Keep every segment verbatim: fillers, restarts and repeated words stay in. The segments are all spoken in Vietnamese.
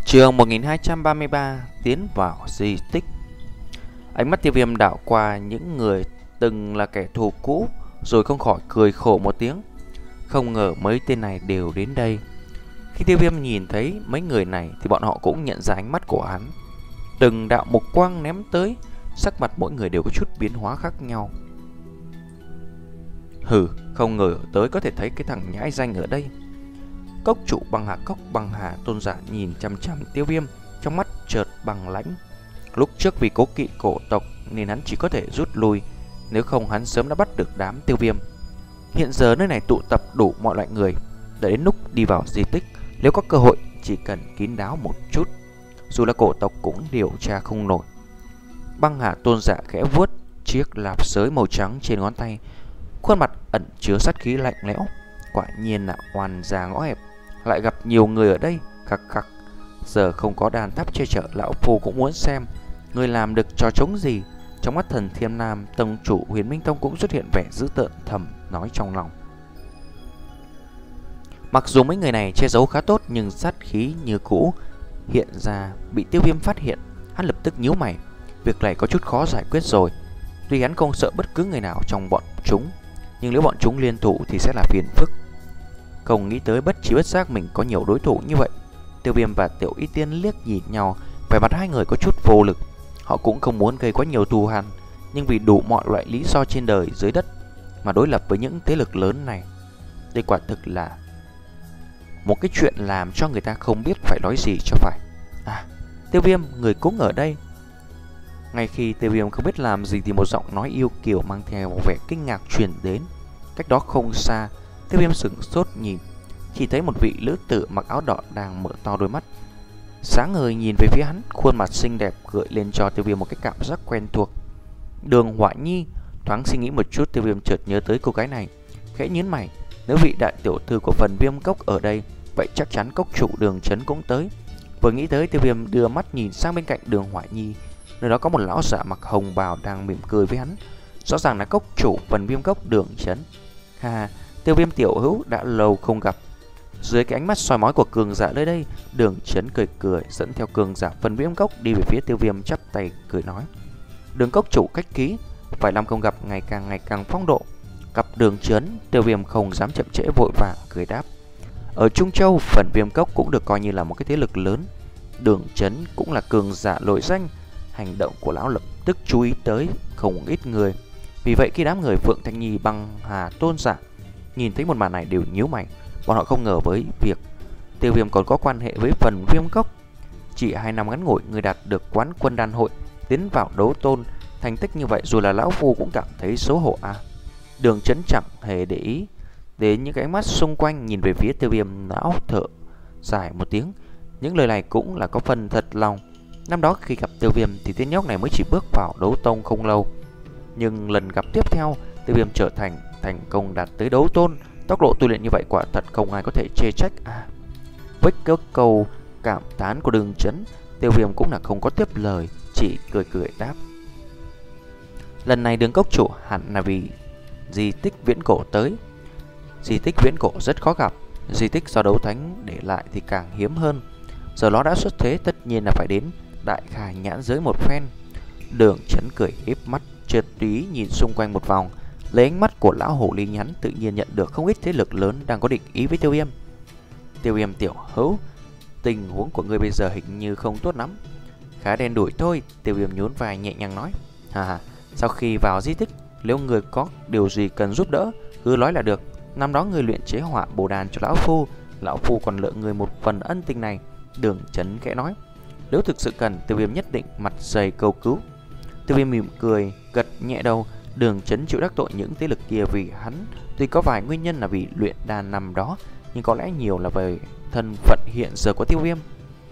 Chương một nghìn hai trăm ba mươi ba, tiến vào di tích. Ánh mắt Tiêu Viêm đảo qua những người từng là kẻ thù cũ, rồi không khỏi cười khổ một tiếng. Không ngờ mấy tên này đều đến đây. Khi Tiêu Viêm nhìn thấy mấy người này thì bọn họ cũng nhận ra ánh mắt của hắn. Từng đạo mục quang ném tới, sắc mặt mỗi người đều có chút biến hóa khác nhau. Hừ, không ngờ tới có thể thấy cái thằng nhãi danh ở đây. Cốc chủ Băng Hà Cốc Băng Hà Tôn giả nhìn chăm chăm Tiêu Viêm, trong mắt chợt bằng lãnh. Lúc trước vì cố kỵ cổ tộc nên hắn chỉ có thể rút lui, nếu không hắn sớm đã bắt được đám Tiêu Viêm. Hiện giờ nơi này tụ tập đủ mọi loại người, đã đến lúc đi vào di tích, nếu có cơ hội chỉ cần kín đáo một chút, dù là cổ tộc cũng điều tra không nổi. Băng Hà Tôn giả khẽ vuốt chiếc lạp sới màu trắng trên ngón tay, khuôn mặt ẩn chứa sát khí lạnh lẽo. Quả nhiên là oan gia ngõ hẹp, lại gặp nhiều người ở đây, khắc khắc. Giờ không có đàn tháp che chở, lão phu cũng muốn xem người làm được trò trống gì. Trong mắt Thần Thiên Nam, tông chủ Huyền Minh Tông cũng xuất hiện vẻ dữ tợn, thầm nói trong lòng. Mặc dù mấy người này che giấu khá tốt, nhưng sát khí như cũ hiện ra. Bị Tiêu Viêm phát hiện, hắn lập tức nhíu mày. Việc này có chút khó giải quyết rồi. Tuy hắn không sợ bất cứ người nào trong bọn chúng, nhưng nếu bọn chúng liên thủ thì sẽ là phiền phức. Không nghĩ tới bất trí bất giác mình có nhiều đối thủ như vậy. Tiêu Viêm và Tiểu Y Tiên liếc nhìn nhau, vẻ mặt hai người có chút vô lực. Họ cũng không muốn gây quá nhiều thù hằn, nhưng vì đủ mọi loại lý do trên đời dưới đất mà đối lập với những thế lực lớn này, đây quả thực là một cái chuyện làm cho người ta không biết phải nói gì cho phải. À, Tiêu Viêm, người cũng ở đây. Ngay khi Tiêu Viêm không biết làm gì thì một giọng nói yêu kiều mang theo vẻ kinh ngạc truyền đến. Cách đó không xa, Tiêu Viêm sững sốt nhìn, chỉ thấy một vị nữ tử mặc áo đỏ đang mở to đôi mắt sáng ngời nhìn về phía hắn, khuôn mặt xinh đẹp gợi lên cho Tiêu Viêm một cái cảm giác quen thuộc. Đường Họa Nhi. Thoáng suy nghĩ một chút, Tiêu Viêm chợt nhớ tới cô gái này, khẽ nhướng mày. Nếu vị đại tiểu thư của phần Viêm Cốc ở đây, vậy chắc chắn cốc chủ Đường Chấn cũng tới. Vừa nghĩ tới, Tiêu Viêm đưa mắt nhìn sang bên cạnh Đường Họa Nhi. Nơi đó có một lão giả mặc hồng bào đang mỉm cười với hắn, rõ ràng là cốc chủ phần Viêm Cốc Đường Chấn. Ha, Tiêu Viêm tiểu hữu, đã lâu không gặp. Dưới cái ánh mắt soi mói của cường giả nơi đây, Đường Chấn cười cười dẫn theo cường giả phần Viêm Cốc đi về phía Tiêu Viêm, chắp tay cười nói: Đường cốc chủ khách khí, vài năm không gặp, ngày càng ngày càng phong độ. Gặp Đường Chấn, Tiêu Viêm không dám chậm trễ, vội vàng cười đáp. Ở Trung Châu, phần Viêm Cốc cũng được coi như là một cái thế lực lớn. Đường Chấn cũng là cường giả nổi danh, hành động của lão lập tức chú ý tới không ít người. Vì vậy khi đám người Phượng Thanh Nhi, Băng Hà Tôn giả nhìn thấy một màn này đều nhíu mày. Bọn họ không ngờ với việc Tiêu Viêm còn có quan hệ với phần Viêm Cốc. Chỉ hai năm ngắn ngủi, người đạt được quán quân đan hội, tiến vào đấu tôn, thành tích như vậy dù là lão phu cũng cảm thấy xấu hổ à. Đường Chấn chẳng hề để ý đến những cái ánh mắt xung quanh, nhìn về phía Tiêu Viêm, lão thở dài một tiếng. Những lời này cũng là có phần thật lòng. Năm đó khi gặp Tiêu Viêm thì tên nhóc này mới chỉ bước vào đấu tông không lâu, nhưng lần gặp tiếp theo, Tiêu Viêm trở thành thành công đạt tới đấu tôn. Tốc độ tu luyện như vậy quả thật không ai có thể chê trách à. Với cái câu cảm thán của Đường Chấn, Tiêu Viêm cũng là không có tiếp lời, chỉ cười cười đáp. Lần này Đường cốc chủ hẳn là vì di tích viễn cổ tới. Di tích viễn cổ rất khó gặp, di tích do đấu thánh để lại thì càng hiếm hơn. Giờ nó đã xuất thế, tất nhiên là phải đến đại khai nhãn giới một phen. Đường Chấn cười híp mắt, chợt túy nhìn xung quanh một vòng. Lấy ánh mắt của lão hổ ly nhắn, tự nhiên nhận được không ít thế lực lớn đang có định ý với Tiêu Viêm. Tiêu Viêm tiểu hữu, tình huống của ngươi bây giờ hình như không tốt lắm. Khá đen đủi thôi, Tiêu Viêm nhún vai nhẹ nhàng nói. Hà hà, sau khi vào di tích, nếu người có điều gì cần giúp đỡ, cứ nói là được. Năm đó người luyện chế hỏa bồ đàn cho lão phu, lão phu còn nợ người một phần ân tình này. Đường Chấn khẽ nói. Nếu thực sự cần, Tiêu Viêm nhất định mặt dày cầu cứu. Tiêu Viêm mỉm cười, gật nhẹ đầu. Đường Chấn chịu đắc tội những thế lực kia vì hắn, tuy có vài nguyên nhân là vì luyện đan năm đó, nhưng có lẽ nhiều là về thân phận hiện giờ của Tiêu Viêm.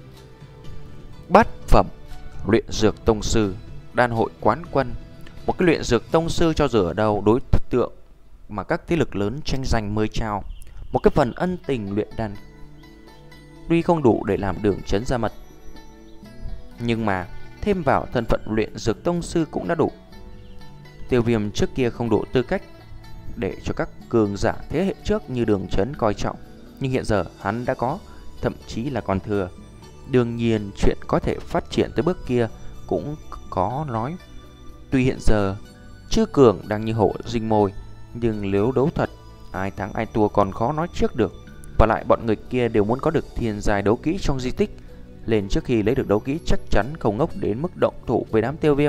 Bát phẩm luyện dược tông sư, đan hội quán quân. Một cái luyện dược tông sư cho dù ở đâu, đối tượng mà các thế lực lớn tranh giành mời trao. Một cái phần ân tình luyện đan tuy không đủ để làm Đường Chấn ra mặt, nhưng mà thêm vào thân phận luyện dược tông sư cũng đã đủ. Tiêu Viêm trước kia không đủ tư cách để cho các cường giả thế hệ trước như Đường Chấn coi trọng, nhưng hiện giờ hắn đã có, thậm chí là còn thừa. Đương nhiên chuyện có thể phát triển tới bước kia cũng có nói. Tuy hiện giờ Chư Cường đang như hổ rình mồi, nhưng nếu đấu thật, ai thắng ai thua còn khó nói trước được. Và lại bọn người kia đều muốn có được thiên giai đấu kỹ trong di tích, lên trước khi lấy được đấu kỹ chắc chắn không ngốc đến mức động thủ với đám Tiêu Viêm.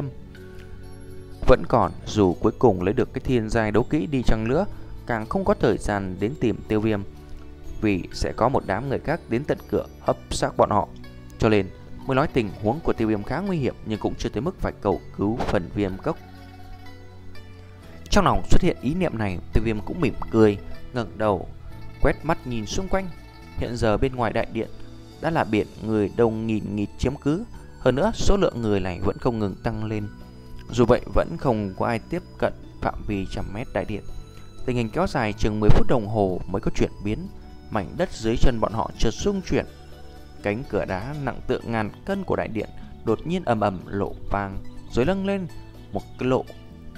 Vẫn còn, dù cuối cùng lấy được cái thiên giai đấu kỹ đi chăng nữa, càng không có thời gian đến tìm Tiêu Viêm, vì sẽ có một đám người khác đến tận cửa hấp xác bọn họ. Cho nên mới nói tình huống của Tiêu Viêm khá nguy hiểm, nhưng cũng chưa tới mức phải cầu cứu phần Viêm Cốc. Trong lòng xuất hiện ý niệm này, Tiêu Viêm cũng mỉm cười, ngẩng đầu quét mắt nhìn xung quanh. Hiện giờ bên ngoài đại điện đã là biển người đông nghìn nghịt chiếm cứ, hơn nữa số lượng người này vẫn không ngừng tăng lên. Dù vậy vẫn không có ai tiếp cận phạm vi trăm mét đại điện. Tình hình kéo dài chừng mười phút đồng hồ mới có chuyển biến. Mảnh đất dưới chân bọn họ chợt rung chuyển. Cánh cửa đá nặng tượng ngàn cân của đại điện đột nhiên ầm ầm lộ vang, rồi lâng lên một cái lộ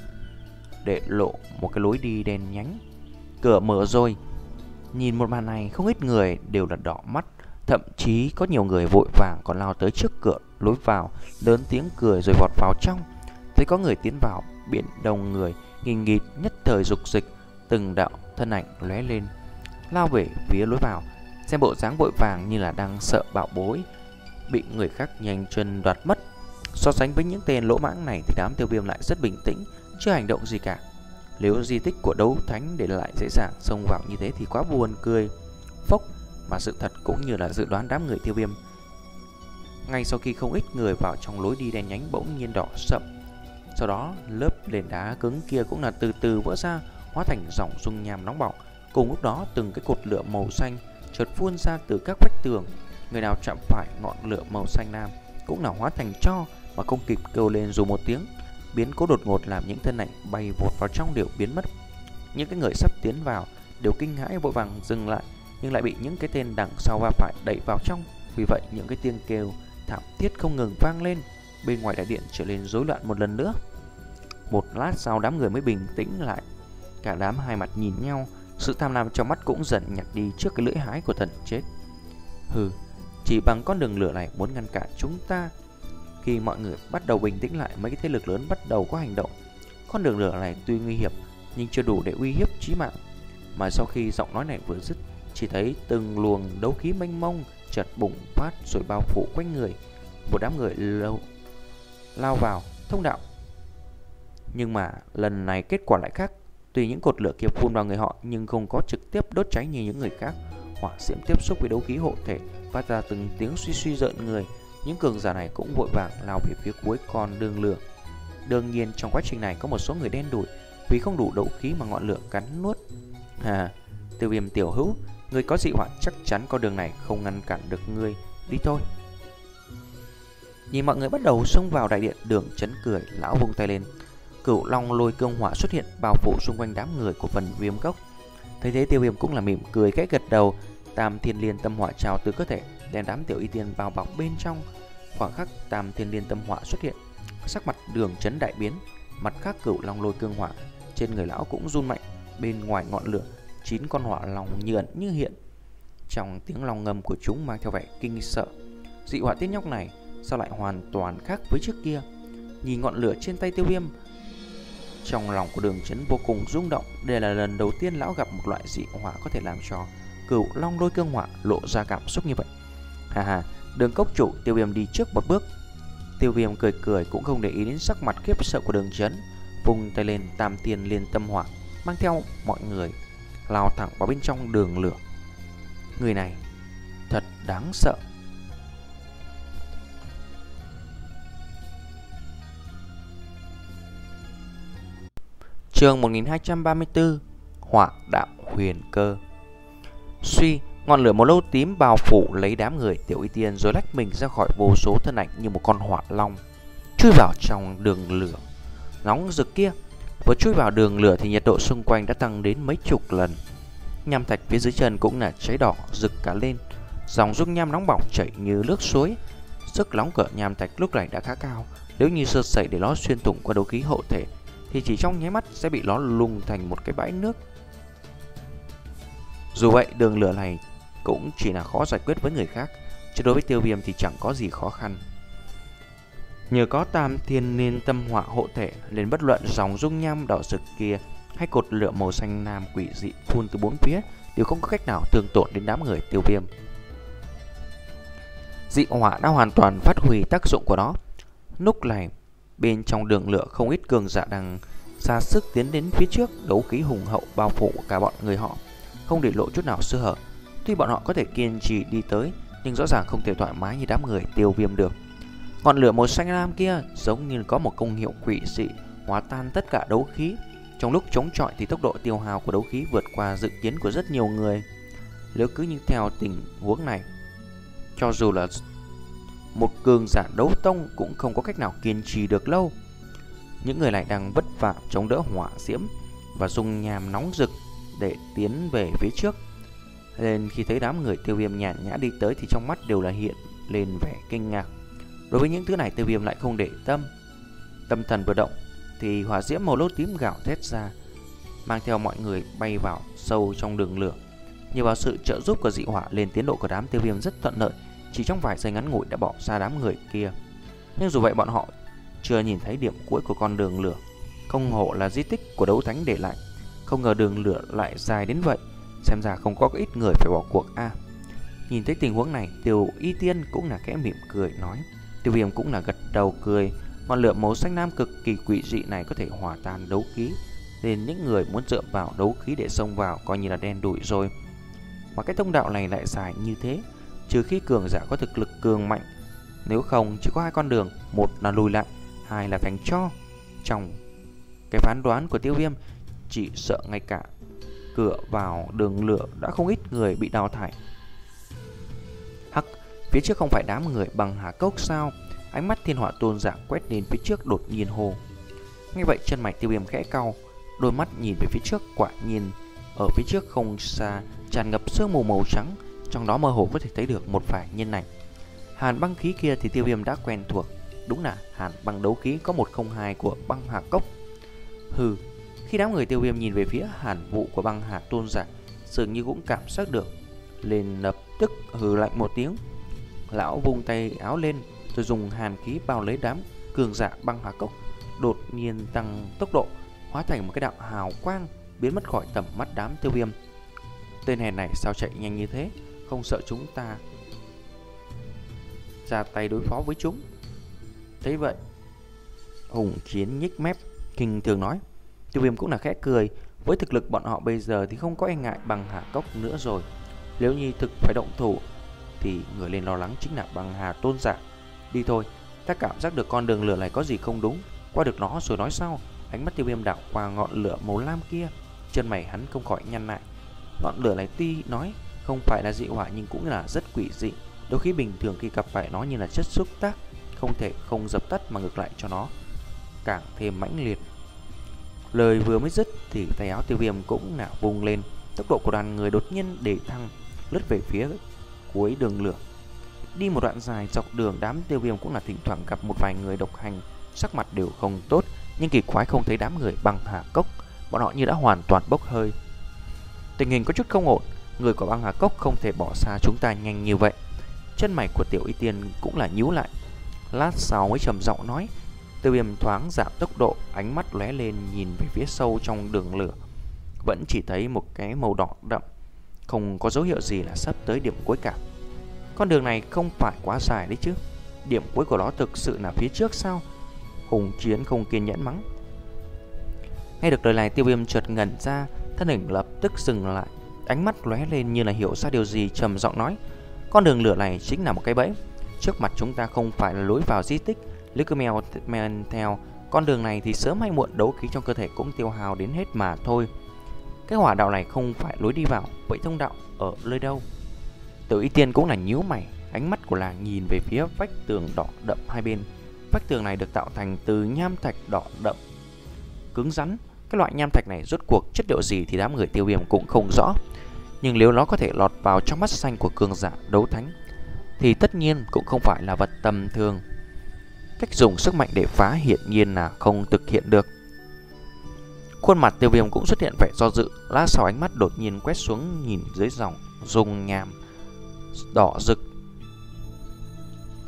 để lộ một cái lối đi đen nhánh. Cửa mở rồi. Nhìn một màn này, không ít người đều là đỏ mắt, thậm chí có nhiều người vội vàng còn lao tới trước cửa lối vào, lớn tiếng cười rồi vọt vào trong. Thấy có người tiến vào, biển đông người nghìn nghịt nhất thời dục dịch, từng đạo thân ảnh lóe lên, lao về phía lối vào, xem bộ dáng vội vàng như là đang sợ bạo bối bị người khác nhanh chân đoạt mất. So sánh với những tên lỗ mãng này thì đám Tiêu Viêm lại rất bình tĩnh, chưa hành động gì cả. Nếu di tích của đấu thánh để lại dễ dàng xông vào như thế thì quá buồn cười. Phốc, mà sự thật cũng như là dự đoán đám người Tiêu Viêm. Ngay sau khi không ít người vào trong lối đi đen nhánh bỗng nhiên đỏ sậm, sau đó lớp nền đá cứng kia cũng là từ từ vỡ ra, hóa thành dòng dung nham nóng bỏng. Cùng lúc đó từng cái cột lửa màu xanh chợt phun ra từ các vách tường. Người nào chạm phải ngọn lửa màu xanh lam cũng là hóa thành tro mà không kịp kêu lên dù một tiếng. Biến cố đột ngột làm những thân ảnh bay vọt vào trong đều biến mất. Những cái người sắp tiến vào đều kinh hãi vội vàng dừng lại, nhưng lại bị những cái tên đằng sau va phải đẩy vào trong. Vì vậy những cái tiếng kêu thảm thiết không ngừng vang lên. Bên ngoài đại điện trở nên rối loạn một lần nữa. Một lát sau đám người mới bình tĩnh lại. Cả đám hai mặt nhìn nhau, sự tham lam trong mắt cũng dần nhạt đi trước cái lưỡi hái của thần chết. Hừ, chỉ bằng con đường lửa này muốn ngăn cản chúng ta. Khi mọi người bắt đầu bình tĩnh lại, mấy cái thế lực lớn bắt đầu có hành động. Con đường lửa này tuy nguy hiểm nhưng chưa đủ để uy hiếp chí mạng. Mà sau khi giọng nói này vừa dứt, chỉ thấy từng luồng đấu khí mênh mông chợt bùng phát rồi bao phủ quanh người. Một đám người lâu lao vào thông đạo. Nhưng mà lần này kết quả lại khác. Tuy những cột lửa kia phun vào người họ nhưng không có trực tiếp đốt cháy như những người khác. Hỏa diễm tiếp xúc với đấu khí hộ thể phát ra từng tiếng suy suy rợn người. Những cường giả này cũng vội vàng lao về phía cuối con đường lửa. Đương nhiên trong quá trình này có một số người đen đủi vì không đủ đấu khí mà ngọn lửa cắn nuốt. À, Tiêu Viêm tiểu hữu, người có dị hỏa chắc chắn con đường này không ngăn cản được ngươi, đi thôi. Nhìn mọi người bắt đầu xông vào đại điện, Đường Chấn cười, lão vung tay lên. Cửu Long Lôi Cương Hỏa xuất hiện bao phủ xung quanh đám người của phần Viêm Cốc. Thấy thế Tiêu Viêm cũng là mỉm cười khẽ gật đầu. Tam Thiên Liên Tâm Hỏa trào từ cơ thể, đem đám tiểu y tiên bao bọc bên trong. Khoảng khắc Tam Thiên Liên Tâm Hỏa xuất hiện, sắc mặt Đường Chấn đại biến. Mặt khác Cửu Long Lôi Cương Hỏa trên người lão cũng run mạnh. Bên ngoài ngọn lửa, chín con hỏa long như ẩn như hiện. Trong tiếng long ngâm của chúng mang theo vẻ kinh sợ. Dị hỏa tiết nhóc này sao lại hoàn toàn khác với trước kia? Nhìn ngọn lửa trên tay Tiêu Viêm, trong lòng của Đường Chấn vô cùng rung động. Đây là lần đầu tiên lão gặp một loại dị hỏa có thể làm cho Cửu Long Lôi Cương Hỏa lộ ra cảm xúc như vậy. Hà hà, Đường Cốc chủ. Tiêu Viêm đi trước một bước. Tiêu Viêm cười cười cũng không để ý đến sắc mặt khiếp sợ của Đường Chấn, vung tay lên, Tam Thiên Liên Tâm Hỏa mang theo mọi người lao thẳng vào bên trong đường lửa. Người này thật đáng sợ. Chương một nghìn hai trăm ba mươi tư, Hỏa Đạo Huyền Cơ. Suy, ngọn lửa màu lâu tím bao phủ lấy đám người tiểu y tiên rồi lách mình ra khỏi vô số thân ảnh như một con hỏa long, chui vào trong đường lửa nóng rực kia. Vừa chui vào đường lửa thì nhiệt độ xung quanh đã tăng đến mấy chục lần. Nham thạch phía dưới chân cũng là cháy đỏ rực cả lên. Dòng dung nham nóng bỏng chảy như nước suối. Sức nóng của nham thạch lúc này đã khá cao. Nếu như sơ sẩy để nó xuyên thủng qua đấu khí hộ thể thì chỉ trong nháy mắt sẽ bị nó lung thành một cái bãi nước. Dù vậy đường lửa này cũng chỉ là khó giải quyết với người khác, chứ đối với Tiêu Viêm thì chẳng có gì khó khăn. Nhờ có Tam Thiên Niên Tâm Hỏa hộ thể, nên bất luận dòng dung nham đỏ rực kia hay cột lửa màu xanh lam quỷ dị phun từ bốn phía đều không có cách nào thương tổn đến đám người Tiêu Viêm. Dị hỏa đã hoàn toàn phát huy tác dụng của nó. Lúc này, bên trong đường lửa không ít cường giả đang ra sức tiến đến phía trước, đấu khí hùng hậu bao phủ cả bọn người họ, không để lộ chút nào sơ hở. Tuy bọn họ có thể kiên trì đi tới, nhưng rõ ràng không thể thoải mái như đám người Tiêu Viêm được. Ngọn lửa màu xanh lam kia giống như có một công hiệu quỷ dị, hóa tan tất cả đấu khí. Trong lúc chống chọi thì tốc độ tiêu hao của đấu khí vượt qua dự kiến của rất nhiều người. Nếu cứ như theo tình huống này, cho dù là một cường giả đấu tông cũng không có cách nào kiên trì được lâu. Những người này đang vất vả chống đỡ hỏa diễm và dung nham nóng rực để tiến về phía trước. Nên khi thấy đám người Tiêu Viêm nhàn nhã đi tới thì trong mắt đều là hiện lên vẻ kinh ngạc. Đối với những thứ này Tiêu Viêm lại không để tâm. Tâm thần vừa động thì hỏa diễm màu lốt tím gào thét ra, mang theo mọi người bay vào sâu trong đường lửa. Nhờ vào sự trợ giúp của dị hỏa lên tiến độ của đám Tiêu Viêm rất thuận lợi, chỉ trong vài giây ngắn ngủi đã bỏ xa đám người kia. Nhưng dù vậy bọn họ chưa nhìn thấy điểm cuối của con đường lửa. Không hổ là di tích của đấu thánh để lại, không ngờ đường lửa lại dài đến vậy. Xem ra không có ít người phải bỏ cuộc a. À, nhìn thấy tình huống này, Tiêu Y Tiên cũng là khẽ mỉm cười nói. Tiêu Viêm cũng là gật đầu cười. Ngọn lửa màu xanh lam cực kỳ quỷ dị này có thể hòa tan đấu khí, nên những người muốn dựa vào đấu khí để xông vào coi như là đen đủi rồi. Mà cái thông đạo này lại dài như thế, trừ khi cường giả có thực lực cường mạnh, nếu không chỉ có hai con đường, một là lùi lại, hai là thành tro. Trong cái phán đoán của Tiêu Viêm, chỉ sợ ngay cả cửa vào đường lửa đã không ít người bị đào thải. Hắc, phía trước không phải đám người bằng Hà Cốc sao? Ánh mắt Thiên Hỏa Tôn giả quét lên phía trước đột nhiên hồ. Ngay vậy chân mày Tiêu Viêm khẽ cau, đôi mắt nhìn về phía trước, quả nhiên ở phía trước không xa tràn ngập sương mù màu trắng, trong đó mơ hồ có thể thấy được một vài nhân ảnh. Hàn băng khí kia thì Tiêu Viêm đã quen thuộc, đúng là hàn băng đấu khí có một không hai của băng Hà Cốc. Hừ, khi đám người Tiêu Viêm nhìn về phía hàn vụ của băng Hà Tôn giả, dường như cũng cảm giác được, liền lập tức hừ lạnh một tiếng. Lão vung tay áo lên rồi dùng hàn khí bao lấy đám cường giả băng Hà Cốc, đột nhiên tăng tốc độ, hóa thành một cái đạo hào quang biến mất khỏi tầm mắt đám Tiêu Viêm. Tên hèn này sao chạy nhanh như thế, không sợ chúng ta ra tay đối phó với chúng? Thấy vậy, Hùng Chiến nhích mép kinh thường nói. Tiêu Viêm cũng là khẽ cười, với thực lực bọn họ bây giờ thì không có e ngại bằng Hà Cốc nữa rồi. Nếu như thực phải động thủ thì người lên lo lắng chính là bằng Hà Tôn giả. Đi thôi, ta cảm giác được con đường lửa này có gì không đúng, qua được nó rồi nói sau. Ánh mắt Tiêu Viêm đảo qua ngọn lửa màu lam kia, chân mày hắn không khỏi nhăn lại. Ngọn lửa này tuy nói không phải là dị hỏa nhưng cũng là rất quỷ dị. Đôi khi bình thường khi gặp phải nó như là chất xúc tác, không thể không dập tắt mà ngược lại cho nó càng thêm mãnh liệt. Lời vừa mới dứt thì tay áo Tiêu Viêm cũng là vung lên, tốc độ của đoàn người đột nhiên để thăng, lướt về phía cuối đường lửa. Đi một đoạn dài dọc đường, đám Tiêu Viêm cũng là thỉnh thoảng gặp một vài người độc hành, sắc mặt đều không tốt, nhưng kỳ quái không thấy đám người băng Hà Cốc, bọn họ như đã hoàn toàn bốc hơi. Tình hình có chút không ổn, người của băng Hà Cốc không thể bỏ xa chúng ta nhanh như vậy. Chân mày của Tiểu Y Tiên cũng là nhíu lại, lát sau mới trầm giọng nói. Tiêu Viêm thoáng giảm tốc độ, ánh mắt lóe lên nhìn về phía sâu trong đường lửa, vẫn chỉ thấy một cái màu đỏ đậm, không có dấu hiệu gì là sắp tới điểm cuối cả. Con đường này không phải quá dài đấy chứ, điểm cuối của nó thực sự là phía trước sao? Hùng Chiến không kiên nhẫn mắng. Nghe được lời này, Tiêu Viêm chợt ngẩn ra, thân hình lập tức dừng lại, ánh mắt lóe lên như là hiểu ra điều gì, trầm giọng nói. Con đường lửa này chính là một cái bẫy. Trước mặt chúng ta không phải là lối vào di tích, nếu cứ mèo men theo con đường này thì sớm hay muộn đấu khí trong cơ thể cũng tiêu hao đến hết mà thôi. Cái hỏa đạo này không phải lối đi vào, vậy thông đạo ở nơi đâu? Tử Y Tiên cũng là nhíu mày, ánh mắt của nàng nhìn về phía vách tường đỏ đậm hai bên. Vách tường này được tạo thành từ nham thạch đỏ đậm cứng rắn. Cái loại nham thạch này rốt cuộc chất liệu gì thì đám người Tiêu Viêm cũng không rõ, nhưng nếu nó có thể lọt vào trong mắt xanh của cường giả đấu thánh thì tất nhiên cũng không phải là vật tầm thường. Cách dùng sức mạnh để phá hiển nhiên là không thực hiện được. Khuôn mặt Tiêu Viêm cũng xuất hiện vẻ do dự, lát sau ánh mắt đột nhiên quét xuống nhìn dưới dòng dung nham đỏ rực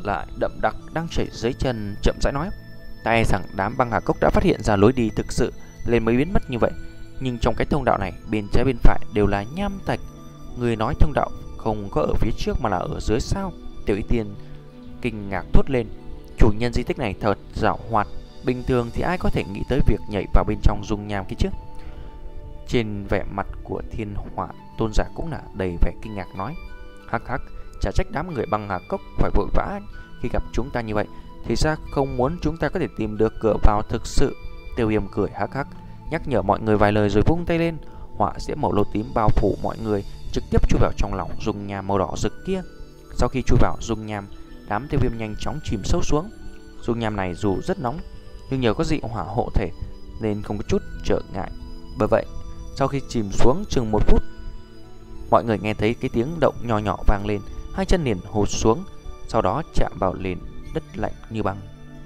lại đậm đặc đang chảy dưới chân, chậm rãi nói: "Ta e rằng đám băng hà cốc đã phát hiện ra lối đi thực sự nên mới biến mất như vậy. Nhưng trong cái thông đạo này, bên trái bên phải đều là nham thạch. Người nói thông đạo không có ở phía trước mà là ở dưới sao?" Tiểu Y Tiên kinh ngạc thốt lên. Chủ nhân di tích này thật giàu hoạt. Bình thường thì ai có thể nghĩ tới việc nhảy vào bên trong dung nham kia chứ? Trên vẻ mặt của Thiên Hỏa Tôn giả cũng là đầy vẻ kinh ngạc nói: "Hắc hắc, chả trách đám người băng hà cốc phải vội vã khi gặp chúng ta như vậy. Thì ra không muốn chúng ta có thể tìm được cửa vào thực sự." Tiêu Viêm cười hắc hắc, nhắc nhở mọi người vài lời rồi vung tay lên. Hỏa diễm màu lô tím bao phủ mọi người, trực tiếp chui vào trong lòng dung nham màu đỏ rực kia. Sau khi chui vào dung nham, đám Tiêu Viêm nhanh chóng chìm sâu xuống. Dung nham này dù rất nóng, nhưng nhờ có dị hỏa hộ thể nên không có chút trở ngại. Bởi vậy, sau khi chìm xuống chừng một phút, mọi người nghe thấy cái tiếng động nhỏ nhỏ vang lên, hai chân liền hụt xuống, sau đó chạm vào nền đất lạnh như băng.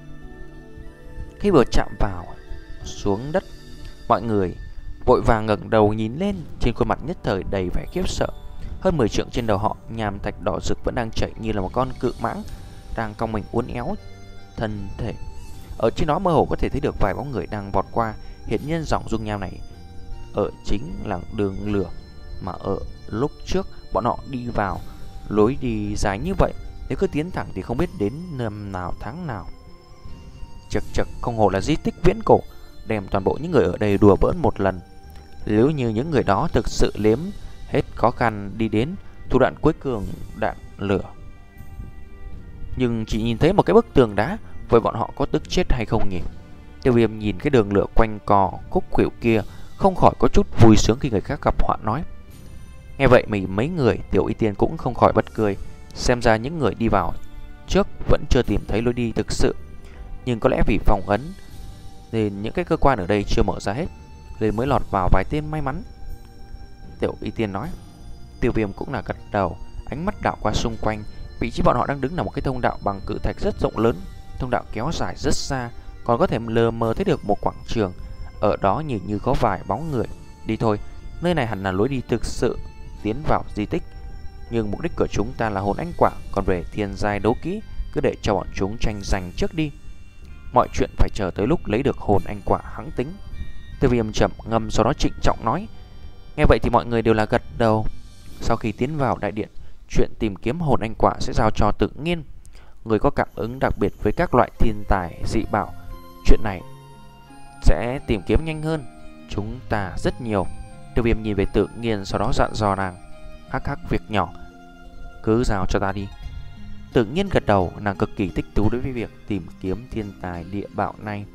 Khi vừa chạm vào xuống đất, mọi người vội vàng ngẩng đầu nhìn lên, trên khuôn mặt nhất thời đầy vẻ khiếp sợ. Hơn mười trượng trên đầu họ, nham thạch đỏ rực vẫn đang chảy như là một con cự mãng đang cong mình uốn éo thân thể. Ở trên đó mơ hồ có thể thấy được vài bóng người đang vọt qua. Hiện nhiên dòng dung nham này ở chính là đường lửa mà ở lúc trước bọn họ đi vào. Lối đi dài như vậy, nếu cứ tiến thẳng thì không biết đến năm nào tháng nào. Chật chật, không hồ là di tích viễn cổ, đem toàn bộ những người ở đây đùa bỡn một lần. Nếu như những người đó thực sự liếm hết khó khăn đi đến thủ đoạn cuối cùng đạn lửa, nhưng chỉ nhìn thấy một cái bức tường đá, với bọn họ có tức chết hay không nhỉ? Tiêu Viêm nhìn cái đường lửa quanh co khúc khuỷu kia, không khỏi có chút vui sướng khi người khác gặp họa nói. Nghe vậy mình mấy người Tiểu Y Tiên cũng không khỏi bật cười. Xem ra những người đi vào trước vẫn chưa tìm thấy lối đi thực sự, nhưng có lẽ vì phòng ấn nên những cái cơ quan ở đây chưa mở ra hết, nên mới lọt vào vài tên may mắn. Tiểu Y Tiên nói. Tiêu Viêm cũng là gật đầu, ánh mắt đảo qua xung quanh. Vị trí bọn họ đang đứng là một cái thông đạo bằng cự thạch rất rộng lớn. Thông đạo kéo dài rất xa, còn có thể lờ mờ thấy được một quảng trường. Ở đó nhìn như có vài bóng người. Đi thôi, nơi này hẳn là lối đi thực sự tiến vào di tích. Nhưng mục đích của chúng ta là hồn anh quả, còn về thiên giai đấu kỹ cứ để cho bọn chúng tranh giành trước đi. Mọi chuyện phải chờ tới lúc lấy được hồn anh quả hãng tính. Tiêu Viêm chậm ngâm sau đó trịnh trọng nói. Nghe vậy thì mọi người đều là gật đầu. Sau khi tiến vào đại điện, chuyện tìm kiếm hồn anh quả sẽ giao cho Tự Nhiên, người có cảm ứng đặc biệt với các loại thiên tài dị bảo. Chuyện này sẽ tìm kiếm nhanh hơn chúng ta rất nhiều. Tiêu Viêm nhìn về Tự Nhiên, sau đó dặn dò nàng. Hắc hắc, việc nhỏ cứ giao cho ta đi. Tự Nhiên gật đầu, nàng cực kỳ thích thú đối với việc tìm kiếm thiên tài địa bảo này.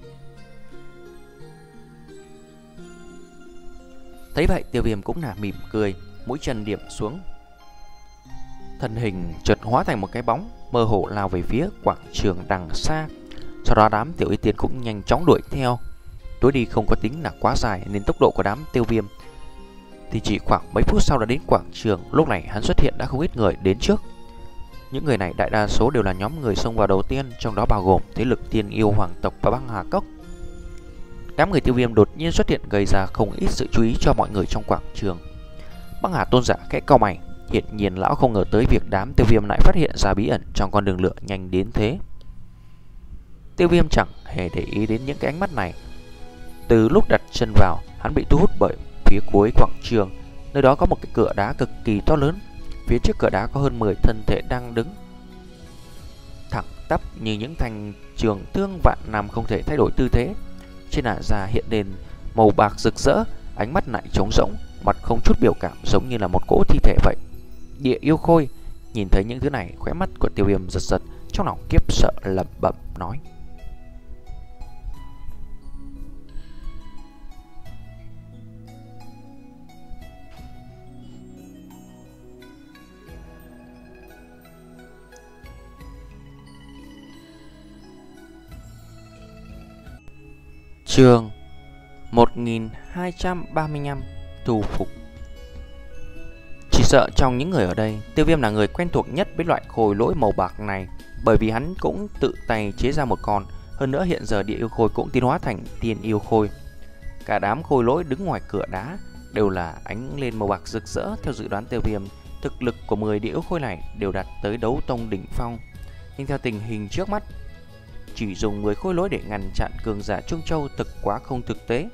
Thấy vậy Tiêu Viêm cũng là mỉm cười, mũi chân điểm xuống, thân hình chợt hóa thành một cái bóng mơ hồ lao về phía quảng trường đằng xa. Sau đó đám Tiểu Y Tiên cũng nhanh chóng đuổi theo. Lối đi không có tính là quá dài nên tốc độ của đám Tiêu Viêm thì chỉ khoảng mấy phút sau đã đến quảng trường. Lúc này hắn xuất hiện đã không ít người đến trước. Những người này đại đa số đều là nhóm người xông vào đầu tiên, trong đó bao gồm thế lực Tiên Yêu Hoàng tộc và băng hà cốc. Đám người Tiêu Viêm đột nhiên xuất hiện gây ra không ít sự chú ý cho mọi người trong quảng trường. Băng Hà Tôn giả khẽ cau mày, hiển nhiên lão không ngờ tới việc đám Tiêu Viêm lại phát hiện ra bí ẩn trong con đường lửa nhanh đến thế. Tiêu Viêm chẳng hề để ý đến những cái ánh mắt này. Từ lúc đặt chân vào, hắn bị thu hút bởi phía cuối quảng trường. Nơi đó có một cái cửa đá cực kỳ to lớn. Phía trước cửa đá có hơn mười thân thể đang đứng thẳng tắp như những thanh trường thương vạn năm không thể thay đổi tư thế. Trên làn da hiện lên màu bạc rực rỡ, ánh mắt lại trống rỗng, mặt không chút biểu cảm, giống như là một cỗ thi thể vậy. Địa yêu khôi. Nhìn thấy những thứ này, khóe mắt của Tiêu Viêm giật giật, trong lòng kiếp sợ lẩm bẩm nói. Chương một nghìn hai trăm ba mươi lăm thu phục. Chỉ sợ trong những người ở đây, Tiêu Viêm là người quen thuộc nhất với loại khôi lỗi màu bạc này, bởi vì hắn cũng tự tay chế ra một con. Hơn nữa hiện giờ địa yêu khôi cũng tiến hóa thành tiên yêu khôi. Cả đám khôi lỗi đứng ngoài cửa đá đều là ánh lên màu bạc rực rỡ. Theo dự đoán Tiêu Viêm, thực lực của mười địa yêu khôi này đều đạt tới đấu tông đỉnh phong. Nhưng theo tình hình trước mắt, chỉ dùng mười khôi lỗi để ngăn chặn cường giả Trung Châu thực quá không thực tế.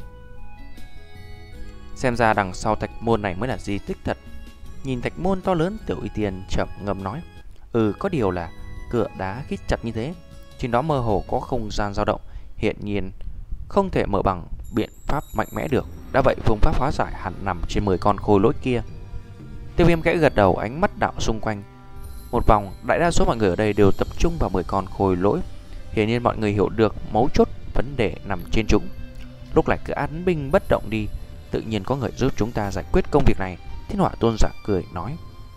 Xem ra đằng sau thạch môn này mới là di tích thật. Nhìn thạch môn to lớn, Tiểu Y Tiên chậm ngâm nói: Ừ, có điều là cửa đá khít chặt như thế, trên đó mơ hồ có không gian dao động, hiện nhiên không thể mở bằng biện pháp mạnh mẽ được. Đã vậy phương pháp hóa giải hẳn nằm trên mười con khôi lỗi kia. Tiêu Viêm khẽ gật đầu, ánh mắt đạo xung quanh một vòng. Đại đa số mọi người ở đây đều tập trung vào mười con khôi lỗi. Hiển nhiên mọi người hiểu được mấu chốt vấn đề nằm trên chúng. Lúc này cứ án binh bất động đi, tự nhiên có người giúp chúng ta giải quyết công việc này. Thiên Hỏa Tôn giả cười nói.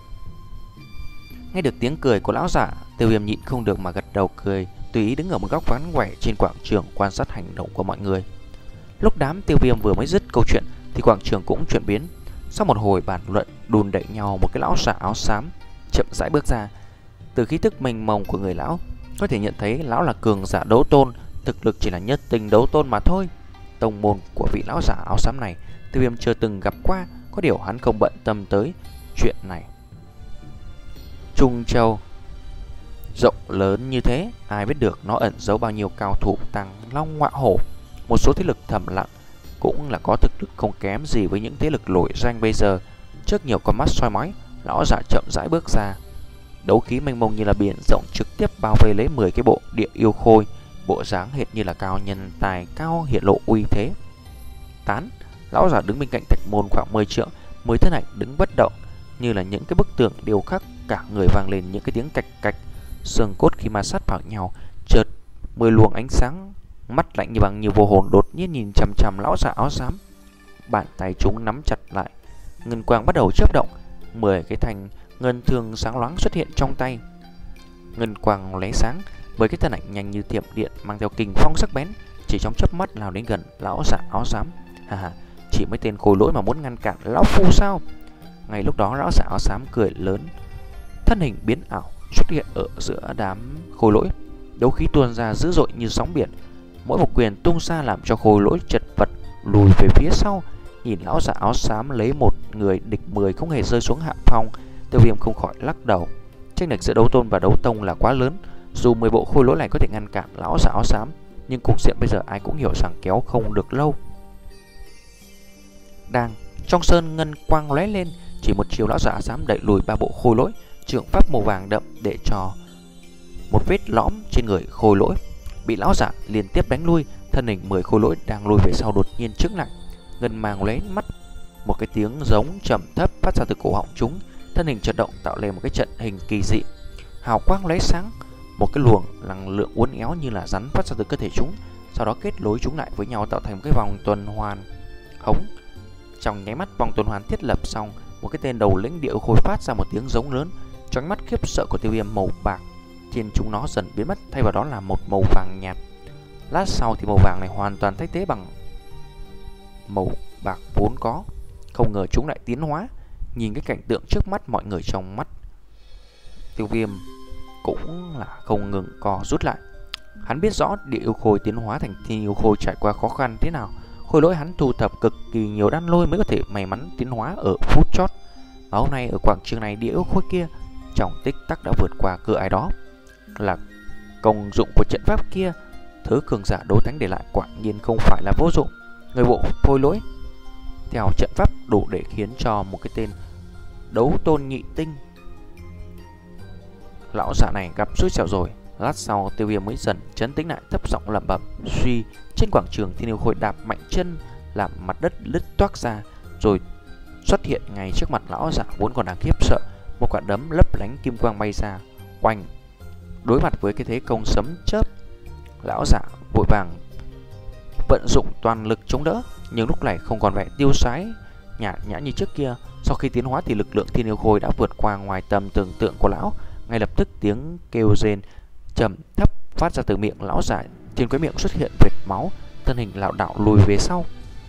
Nghe được tiếng cười của lão giả, Tiêu Viêm nhịn không được mà gật đầu cười, tùy ý đứng ở một góc vắng vẻ trên quảng trường quan sát hành động của mọi người. Lúc đám Tiêu Viêm vừa mới dứt câu chuyện thì quảng trường cũng chuyển biến. Sau một hồi bàn luận đùn đẩy nhau, một cái lão giả áo xám chậm rãi bước ra. Từ khí tức mênh mông của người lão có thể nhận thấy lão là cường giả đấu tôn, thực lực chỉ là nhất tinh đấu tôn mà thôi. Tông môn của vị lão giả áo xám này Tiêu Viêm chưa từng gặp qua, có điều hắn không bận tâm tới chuyện này. Trung Châu rộng lớn như thế, ai biết được nó ẩn giấu bao nhiêu cao thủ tàng long ngọa hổ. Một số thế lực thầm lặng cũng là có thực lực không kém gì với những thế lực nổi danh bây giờ. Trước nhiều con mắt soi mói, lão giả chậm rãi bước ra. Đấu khí mênh mông như là biển rộng trực tiếp bao vây lấy mười cái bộ địa yêu khôi, bộ dáng hệt như là cao nhân tài cao, hiện lộ uy thế. Tán, lão giả đứng bên cạnh thạch môn khoảng mười trượng, mười thân ảnh đứng bất động như là những cái bức tường điêu khắc, cả người vang lên những cái tiếng cạch cạch, xương cốt khi ma sát vào nhau. Chợt mười luồng ánh sáng mắt lạnh như băng như vô hồn đột nhiên nhìn chằm chằm lão giả áo xám. Bàn tay chúng nắm chặt lại, ngân quang bắt đầu chớp động, mười cái thanh ngân thương sáng loáng xuất hiện trong tay. Ngân quang lóe sáng, với cái thân ảnh nhanh như thiểm điện mang theo kình phong sắc bén, chỉ trong chớp mắt lao đến gần lão giả áo xám. Ha ha, chỉ mấy tên khôi lỗi mà muốn ngăn cản lão phu sao? Ngay lúc đó lão giả áo xám cười lớn, thân hình biến ảo xuất hiện ở giữa đám khôi lỗi, đấu khí tuôn ra dữ dội như sóng biển, mỗi một quyền tung ra làm cho khôi lỗi chật vật lùi về phía sau. Nhìn lão giả áo xám lấy một người địch mười không hề rơi xuống hạ phong, Tiêu Viêm không khỏi lắc đầu. Chênh lệch giữa đấu tôn và đấu tông là quá lớn. Dù mười bộ khôi lỗi này có thể ngăn cản lão giả áo xám, nhưng cục diện bây giờ ai cũng hiểu rằng kéo không được lâu. Đang trong sơn ngân quang lóe lên, chỉ một chiều lão giả áo xám đẩy lùi ba bộ khôi lỗi, trường pháp màu vàng đậm để cho một vết lõm trên người khôi lỗi, bị lão giả liên tiếp đánh lui. Thân hình mười khôi lỗi đang lùi về sau đột nhiên chững lại, ngân mang lóe mắt, một cái tiếng giống trầm thấp phát ra từ cổ họng chúng. Thân hình chợt động tạo lên một cái trận hình kỳ dị, hào quang lóe sáng, một cái luồng năng lượng uốn éo như là rắn phát ra từ cơ thể chúng, sau đó kết nối chúng lại với nhau tạo thành một cái vòng tuần hoàn. Hống! Trong nháy mắt vòng tuần hoàn thiết lập xong, một cái tên đầu lĩnh địa khôi phát ra một tiếng giống lớn. Trong ánh mắt khiếp sợ của Tiêu Viêm, màu bạc trên chúng nó dần biến mất, thay vào đó là một màu vàng nhạt. Lát sau thì màu vàng này hoàn toàn thay thế bằng màu bạc vốn có. Không ngờ chúng lại tiến hóa. Nhìn cái cảnh tượng trước mắt, mọi người trong mắt Tiêu Viêm cũng là không ngừng co rút lại. Hắn biết rõ địa yêu khôi tiến hóa thành thiên yêu khôi trải qua khó khăn thế nào. Khôi lỗi hắn thu thập cực kỳ nhiều đan lôi mới có thể may mắn tiến hóa ở phút chót. Và hôm nay ở quảng trường này, địa yêu khôi kia trong tích tắc đã vượt qua cửa ai đó. Là công dụng của trận pháp kia, thứ cường giả đấu thánh để lại quả nhiên không phải là vô dụng. Người bộ khôi lỗi theo trận pháp đủ để khiến cho một cái tên đấu tôn nhị tinh. Lão giả này gặp xui xẻo rồi. Lát sau Tiêu Viêm mới dần trấn tĩnh lại, thấp giọng lẩm bẩm. Suy, trên quảng trường thiên yêu khôi đạp mạnh chân làm mặt đất lứt toác ra, rồi xuất hiện ngay trước mặt lão giả vốn còn đang khiếp sợ. Một quả đấm lấp lánh kim quang bay ra, oanh. Đối mặt với cái thế công sấm chớp, lão giả vội vàng vận dụng toàn lực chống đỡ, nhưng lúc này không còn vẻ tiêu sái nhạt nhã như trước kia. Sau khi tiến hóa thì lực lượng thiên yêu khôi đã vượt qua ngoài tầm tưởng tượng của lão. Ngay lập tức tiếng kêu rên trầm thấp phát ra từ miệng lão giả, trên cái miệng xuất hiện vệt máu, thân hình lảo đảo lùi về sau.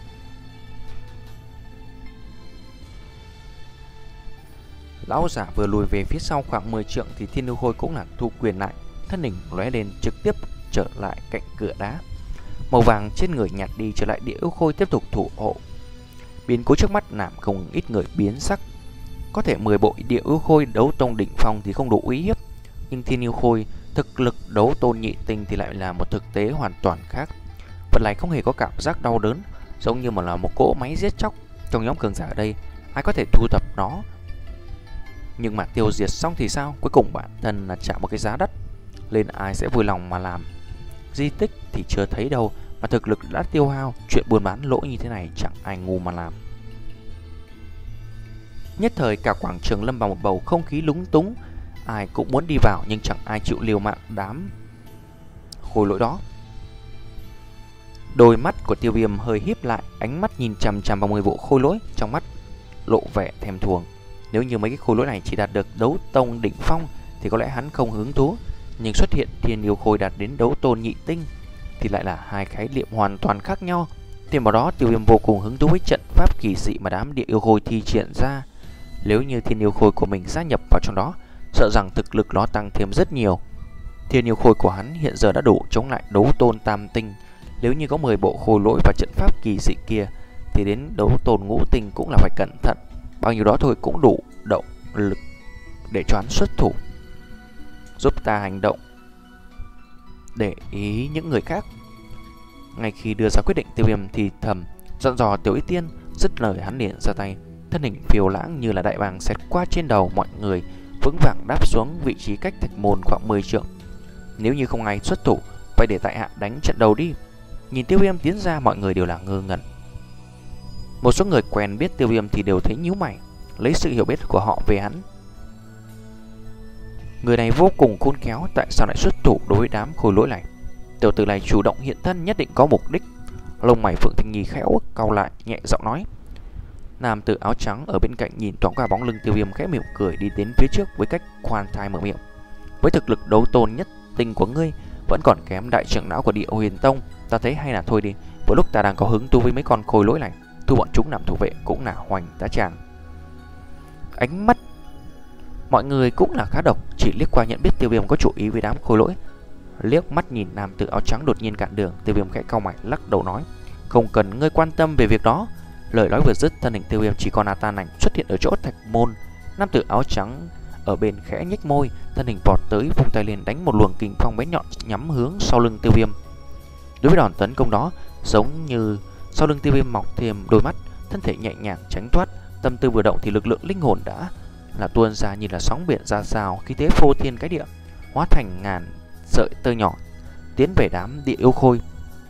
Lão giả vừa lùi về phía sau khoảng mười trượng thì thiên yêu khôi cũng là thu quyền lại, thân hình lóe lên trực tiếp trở lại cạnh cửa đá. Màu vàng trên người nhạt đi, trở lại địa yêu khôi tiếp tục thủ hộ. Biến cố trước mắt làm không ít người biến sắc. Có thể mười bộ địa yêu khôi đấu tông đỉnh phong thì không đủ uy hiếp, Nhưng thiên yêu khôi thực lực đấu tôn nhị tinh thì lại là một thực tế hoàn toàn khác. Vật này không hề có cảm giác đau đớn, giống như mà là một cỗ máy giết chóc. Trong nhóm cường giả ở đây, ai có thể thu thập nó, nhưng mà tiêu diệt xong thì sao? Cuối cùng bản thân là trả một cái giá đắt, nên ai sẽ vui lòng mà làm. Di tích thì chưa thấy đâu, mà thực lực đã tiêu hao, chuyện buôn bán lỗ như thế này chẳng ai ngu mà làm. Nhất thời cả quảng trường lâm vào một bầu không khí lúng túng. Ai cũng muốn đi vào nhưng chẳng ai chịu liều mạng đám khôi lỗi đó. Đôi mắt của Tiêu Viêm hơi híp lại, ánh mắt nhìn chằm chằm vào mười bộ khôi lỗi, trong mắt lộ vẻ thèm thuồng. Nếu như mấy cái khôi lỗi này chỉ đạt được đấu tông đỉnh phong thì có lẽ hắn không hứng thú, nhưng xuất hiện thiên yêu khôi đạt đến đấu tôn nhị tinh thì lại là hai khái niệm hoàn toàn khác nhau. Thêm vào đó, Tiêu Viêm vô cùng hứng thú với trận pháp kỳ dị mà đám địa yêu khôi thi triển ra. Nếu như thiên yêu khôi của mình gia nhập vào trong đó, sợ rằng thực lực nó tăng thêm rất nhiều. Thiên yêu khôi của hắn hiện giờ đã đủ chống lại đấu tôn tam tinh. Nếu như có mười bộ khôi lỗi và trận pháp kỳ dị kia thì đến đấu tôn ngũ tinh cũng là phải cẩn thận. Bao nhiêu đó thôi cũng đủ động lực để cho hắn xuất thủ, giúp ta hành động để ý những người khác. Ngay khi đưa ra quyết định, Tiêu Viêm thì thầm dặn dò Tiểu Y Tiên, dứt lời hắn liền ra tay, thân hình phiêu lãng như là đại bàng xẹt qua trên đầu mọi người, vững vàng đáp xuống vị trí cách thạch môn khoảng mười trượng. Nếu như không ai xuất thủ, vậy để tại hạ đánh trận đầu đi. Nhìn Tiêu Viêm tiến ra, mọi người đều là ngơ ngẩn. Một số người quen biết Tiêu Viêm thì đều thấy nhíu mày, lấy sự hiểu biết của họ về hắn. Người này vô cùng khôn khéo, tại sao lại xuất thủ đối với đám khôi lỗi này? Tiểu tử này chủ động hiện thân nhất định có mục đích. Lông mày Phượng Thanh Nhi khẽ uất cau lại, nhẹ giọng nói. Nam tử áo trắng ở bên cạnh nhìn thoáng qua bóng lưng Tiêu Viêm, khẽ mỉm cười đi đến phía trước với cách khoan thai mở miệng. Với thực lực đấu tôn nhất tinh của ngươi vẫn còn kém đại trưởng lão của Địa Huyền Tông, ta thấy hay là thôi đi. Vừa lúc ta đang có hứng thú với mấy con khôi lỗi này, thu bọn chúng làm thủ vệ cũng là hoành tá tràng. Ánh mắt mọi người cũng là khá độc, chỉ liếc qua nhận biết Tiêu Viêm có chủ ý với đám khôi lỗi. Liếc mắt nhìn nam tử áo trắng đột nhiên cản đường, Tiêu Viêm khẽ cau mày lắc đầu nói, không cần ngươi quan tâm về việc đó. Lời nói vừa dứt, thân hình Tiêu Viêm chỉ còn là tàn ảnh xuất hiện ở chỗ thạch môn. Nam tử áo trắng ở bên khẽ nhếch môi, thân hình vọt tới, vung tay lên đánh một luồng kình phong bén nhọn nhắm hướng sau lưng Tiêu Viêm. Đối với đòn tấn công đó, giống như sau lưng Tiêu Viêm mọc thêm đôi mắt, thân thể nhẹ nhàng tránh thoát. Tâm tư vừa động thì lực lượng linh hồn đã là tuôn ra như là sóng biển ra sao, khi thế phô thiên cái địa, hóa thành ngàn sợi tơ nhỏ tiến về đám địa yêu khôi.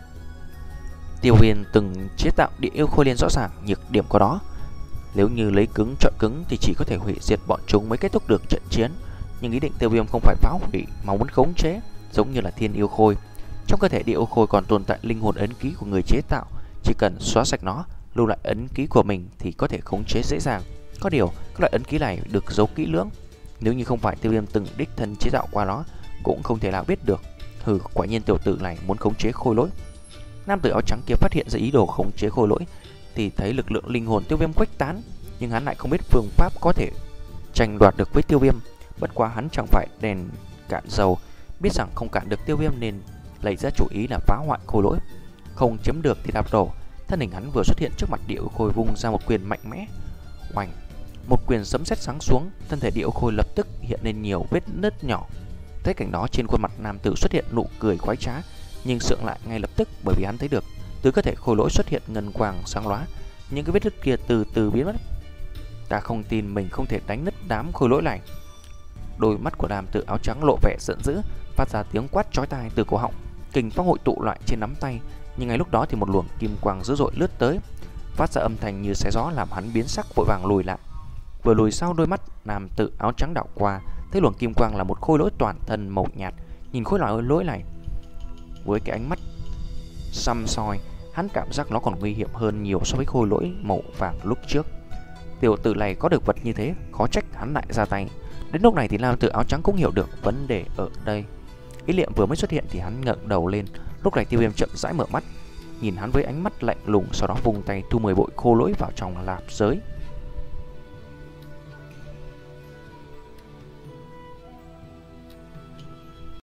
Tiêu Viêm từng chế tạo địa yêu khôi lên rõ ràng nhược điểm của đó. Nếu như lấy cứng chọi cứng thì chỉ có thể hủy diệt bọn chúng mới kết thúc được trận chiến. Nhưng ý định Tiêu Viêm không phải phá hủy mà muốn khống chế, giống như là thiên yêu khôi. Trong cơ thể địa yêu khôi còn tồn tại linh hồn ấn ký của người chế tạo, chỉ cần xóa sạch nó, lưu lại ấn ký của mình thì có thể khống chế dễ dàng. Có điều, các loại ấn ký này được giấu kỹ lưỡng, nếu như không phải Tiêu Viêm từng đích thân chế tạo qua nó, cũng không thể nào biết được. Hừ, quả nhiên tiểu tử này muốn khống chế khôi lỗi. Nam tử áo trắng kia phát hiện ra ý đồ khống chế khôi lỗi thì thấy lực lượng linh hồn Tiêu Viêm khuếch tán, nhưng hắn lại không biết phương pháp có thể tranh đoạt được với Tiêu Viêm. Bất quá hắn chẳng phải đèn cạn dầu, biết rằng không cản được Tiêu Viêm nên lấy ra chủ ý là phá hoại khôi lỗi. Không chiếm được thì đạp đổ. Thân hình hắn vừa xuất hiện trước mặt địa yêu khôi, vung ra một quyền mạnh mẽ. Oanh! Một quyền sấm sét giáng xuống, thân thể địa yêu khôi lập tức hiện lên nhiều vết nứt nhỏ. Thấy cảnh đó, trên khuôn mặt nam tử xuất hiện nụ cười khoái trá, nhưng sượng lại ngay lập tức, bởi vì hắn thấy được từ cơ thể khôi lỗi xuất hiện ngân quang sáng lóa, những cái vết nứt kia từ từ biến mất. Ta không tin mình không thể đánh nứt đám khôi lỗi này. Đôi mắt của nam tử áo trắng lộ vẻ giận dữ, phát ra tiếng quát chói tai từ cổ họng. Kình phong hội tụ lại trên nắm tay, nhưng ngay lúc đó thì một luồng kim quang dữ dội lướt tới, phát ra âm thanh như xé gió làm hắn biến sắc, vội vàng lùi lại. Vừa lùi sau, đôi mắt nam tử áo trắng đảo qua, thấy luồng kim quang là một khôi lỗi toàn thân màu nhạt. Nhìn khôi lỗi này với cái ánh mắt săm soi, hắn cảm giác nó còn nguy hiểm hơn nhiều so với khôi lỗi màu vàng lúc trước. Tiểu tử này có được vật như thế, khó trách hắn lại ra tay. Đến lúc này thì nam tử áo trắng cũng hiểu được vấn đề ở đây. Ý niệm vừa mới xuất hiện thì hắn ngẩng đầu lên. Lúc này Tiêu Viêm chậm rãi mở mắt, nhìn hắn với ánh mắt lạnh lùng, sau đó vung tay thu mười bội khô lỗi vào trong lạp giới.